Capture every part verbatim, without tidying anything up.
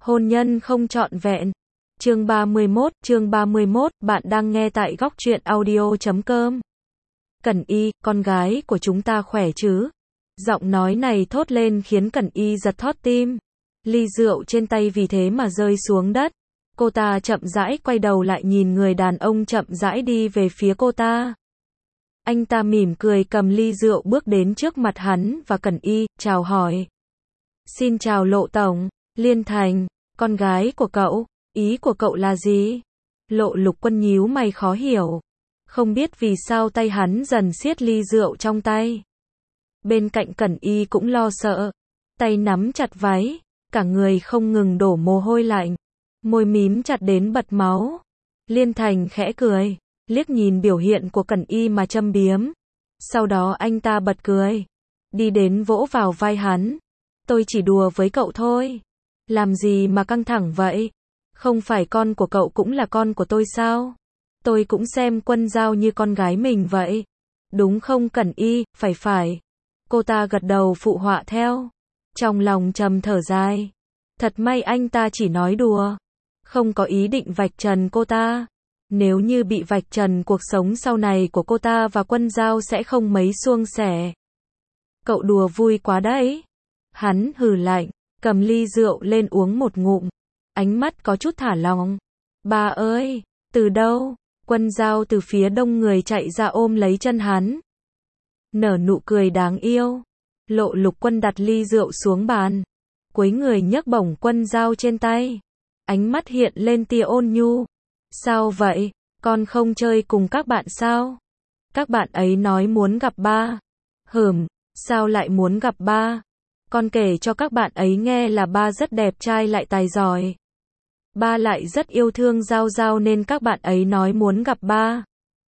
Hôn nhân không trọn vẹn. Chương ba mươi mốt, chương ba mươi mốt, bạn đang nghe tại góc truyện audio chấm com. Cẩn Y, con gái của chúng ta khỏe chứ? Giọng nói này thốt lên khiến Cẩn Y giật thót tim. Ly rượu trên tay vì thế mà rơi xuống đất. Cô ta chậm rãi quay đầu lại nhìn người đàn ông chậm rãi đi về phía cô ta. Anh ta mỉm cười cầm ly rượu bước đến trước mặt hắn và Cẩn Y, chào hỏi. Xin chào Lộ Tổng, Liên Thành, con gái của cậu, ý của cậu là gì? Lộ Lục Quân nhíu mày khó hiểu. Không biết vì sao tay hắn dần siết ly rượu trong tay. Bên cạnh Cẩn Y cũng lo sợ. Tay nắm chặt váy, cả người không ngừng đổ mồ hôi lạnh. Môi mím chặt đến bật máu. Liên Thành khẽ cười, liếc nhìn biểu hiện của Cẩn Y mà châm biếm. Sau đó anh ta bật cười. Đi đến vỗ vào vai hắn. Tôi chỉ đùa với cậu thôi. Làm gì mà căng thẳng vậy? Không phải con của cậu cũng là con của tôi sao? Tôi cũng xem Quân Giao như con gái mình vậy. Đúng không Cẩn Y? Phải phải. Cô ta gật đầu phụ họa theo. Trong lòng trầm thở dài. Thật may anh ta chỉ nói đùa. Không có ý định vạch trần cô ta. Nếu như bị vạch trần, cuộc sống sau này của cô ta và Quân Giao sẽ không mấy suôn sẻ. Cậu đùa vui quá đấy. Hắn hừ lạnh, cầm ly rượu lên uống một ngụm. Ánh mắt có chút thả lỏng. Ba ơi, từ đâu? Quân Giao từ phía đông người chạy ra ôm lấy chân hắn. Nở nụ cười đáng yêu. Lộ Lục Quân đặt ly rượu xuống bàn. Cúi người nhấc bổng Quân Giao trên tay. Ánh mắt hiện lên tia ôn nhu. Sao vậy? Con không chơi cùng các bạn sao? Các bạn ấy nói muốn gặp ba. Hừm, sao lại muốn gặp ba? Con kể cho các bạn ấy nghe là ba rất đẹp trai lại tài giỏi. Ba lại rất yêu thương Giao Giao nên các bạn ấy nói muốn gặp ba.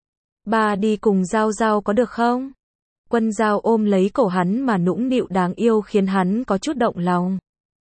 Ba đi cùng Giao Giao có được không? Quân Giao ôm lấy cổ hắn mà nũng nịu đáng yêu khiến hắn có chút động lòng.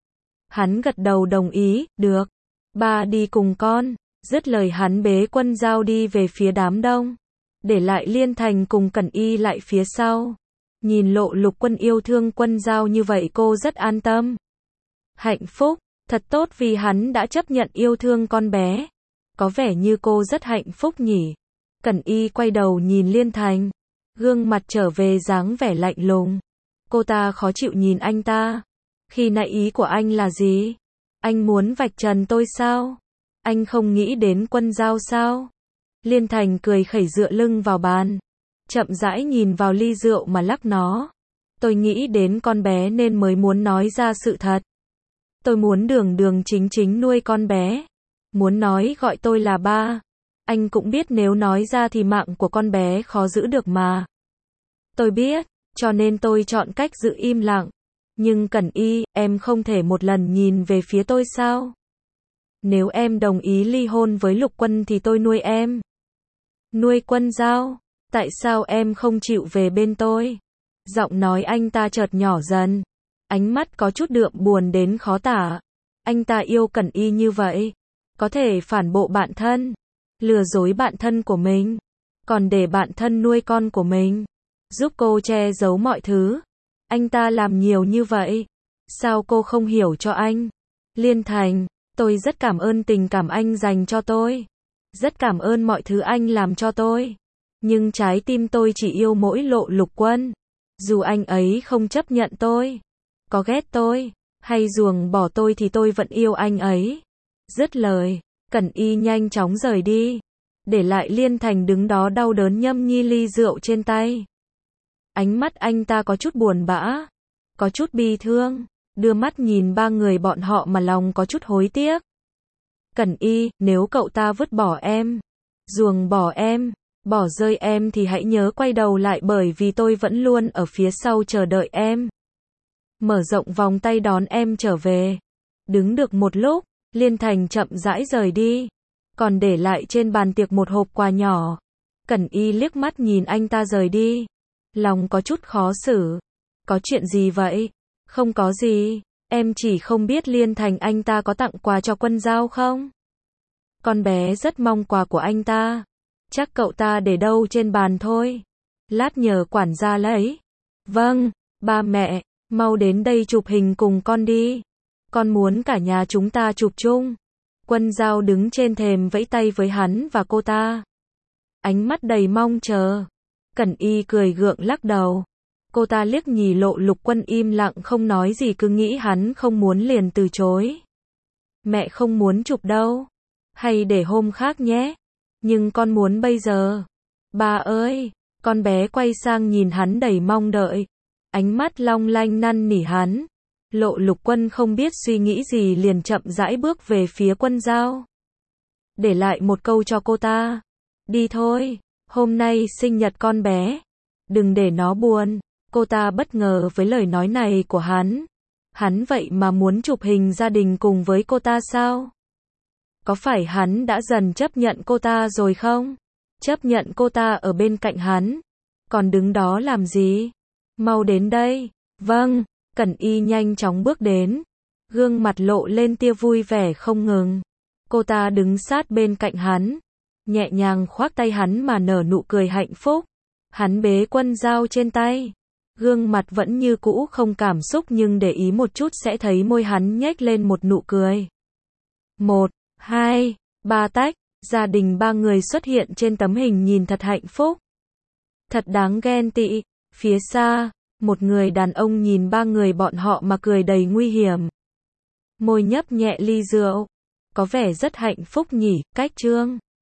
Hắn gật đầu đồng ý, được. Ba đi cùng con. Dứt lời hắn bế Quân Giao đi về phía đám đông. Để lại Liên Thành cùng Cẩn Y lại phía sau. Nhìn Lộ Lục Quân yêu thương Quân Giao như vậy cô rất an tâm. Hạnh phúc, thật tốt vì hắn đã chấp nhận yêu thương con bé. Có vẻ như cô rất hạnh phúc nhỉ. Cẩn Y quay đầu nhìn Liên Thành. Gương mặt trở về dáng vẻ lạnh lùng. Cô ta khó chịu nhìn anh ta. Khi nãy ý của anh là gì? Anh muốn vạch trần tôi sao? Anh không nghĩ đến Quân Giao sao? Liên Thành cười khẩy dựa lưng vào bàn. Chậm rãi nhìn vào ly rượu mà lắc nó. Tôi nghĩ đến con bé nên mới muốn nói ra sự thật. Tôi muốn đường đường chính chính nuôi con bé. Muốn nói gọi tôi là ba. Anh cũng biết nếu nói ra thì mạng của con bé khó giữ được mà. Tôi biết, cho nên tôi chọn cách giữ im lặng. Nhưng Cẩn Y, em không thể một lần nhìn về phía tôi sao? Nếu em đồng ý ly hôn với Lục Quân thì tôi nuôi em. Nuôi Quân Giao? Tại sao em không chịu về bên tôi? Giọng nói anh ta chợt nhỏ dần. Ánh mắt có chút đượm buồn đến khó tả. Anh ta yêu Cẩn Y như vậy. Có thể phản bội bạn thân. Lừa dối bạn thân của mình. Còn để bạn thân nuôi con của mình. Giúp cô che giấu mọi thứ. Anh ta làm nhiều như vậy. Sao cô không hiểu cho anh? Liên Thành, tôi rất cảm ơn tình cảm anh dành cho tôi. Rất cảm ơn mọi thứ anh làm cho tôi. Nhưng trái tim tôi chỉ yêu mỗi Lộ Lục Quân. Dù anh ấy không chấp nhận tôi, có ghét tôi, hay ruồng bỏ tôi thì tôi vẫn yêu anh ấy. Dứt lời, Cẩn Y nhanh chóng rời đi. Để lại Liên Thành đứng đó đau đớn nhâm nhi ly rượu trên tay. Ánh mắt anh ta có chút buồn bã, có chút bi thương. Đưa mắt nhìn ba người bọn họ mà lòng có chút hối tiếc. Cẩn Y, nếu cậu ta vứt bỏ em, ruồng bỏ em, bỏ rơi em thì hãy nhớ quay đầu lại bởi vì tôi vẫn luôn ở phía sau chờ đợi em. Mở rộng vòng tay đón em trở về. Đứng được một lúc, Liên Thành chậm rãi rời đi. Còn để lại trên bàn tiệc một hộp quà nhỏ. Cẩn Y liếc mắt nhìn anh ta rời đi. Lòng có chút khó xử. Có chuyện gì vậy? Không có gì. Em chỉ không biết Liên Thành anh ta có tặng quà cho Quân Giao không? Con bé rất mong quà của anh ta. Chắc cậu ta để đâu trên bàn thôi. Lát nhờ quản gia lấy. Vâng, ba mẹ, mau đến đây chụp hình cùng con đi. con muốn cả nhà chúng ta chụp chung. Quân Dao đứng trên thềm vẫy tay với hắn và cô ta. Ánh mắt đầy mong chờ. Cẩn Y cười gượng lắc đầu. Cô ta liếc nhìn Lộ Lục Quân im lặng không nói gì, cứ nghĩ hắn không muốn liền từ chối. Mẹ không muốn chụp đâu. Hay để hôm khác nhé. Nhưng con muốn bây giờ. Ba ơi. Con bé quay sang nhìn hắn đầy mong đợi. Ánh mắt long lanh năn nỉ hắn. Lộ Lục Quân không biết suy nghĩ gì liền chậm rãi bước về phía Quân Dao. Để lại một câu cho cô ta. Đi thôi. Hôm nay sinh nhật con bé. Đừng để nó buồn. Cô ta bất ngờ với lời nói này của hắn. Hắn vậy mà muốn chụp hình gia đình cùng với cô ta sao? Có phải hắn đã dần chấp nhận cô ta rồi không? Chấp nhận cô ta ở bên cạnh hắn. Còn đứng đó làm gì? Mau đến đây. Vâng. Cẩn Y nhanh chóng bước đến. Gương mặt lộ lên tia vui vẻ không ngừng. Cô ta đứng sát bên cạnh hắn. Nhẹ nhàng khoác tay hắn mà nở nụ cười hạnh phúc. Hắn bế Quân Dao trên tay. Gương mặt vẫn như cũ không cảm xúc, nhưng để ý một chút sẽ thấy môi hắn nhếch lên một nụ cười. Một, hai, ba tách. Gia đình ba người xuất hiện trên tấm hình nhìn thật hạnh phúc. Thật đáng ghen tị. Phía xa, một người đàn ông nhìn ba người bọn họ mà cười đầy nguy hiểm. Môi nhấp nhẹ ly rượu. Có vẻ rất hạnh phúc nhỉ, Cách Trương.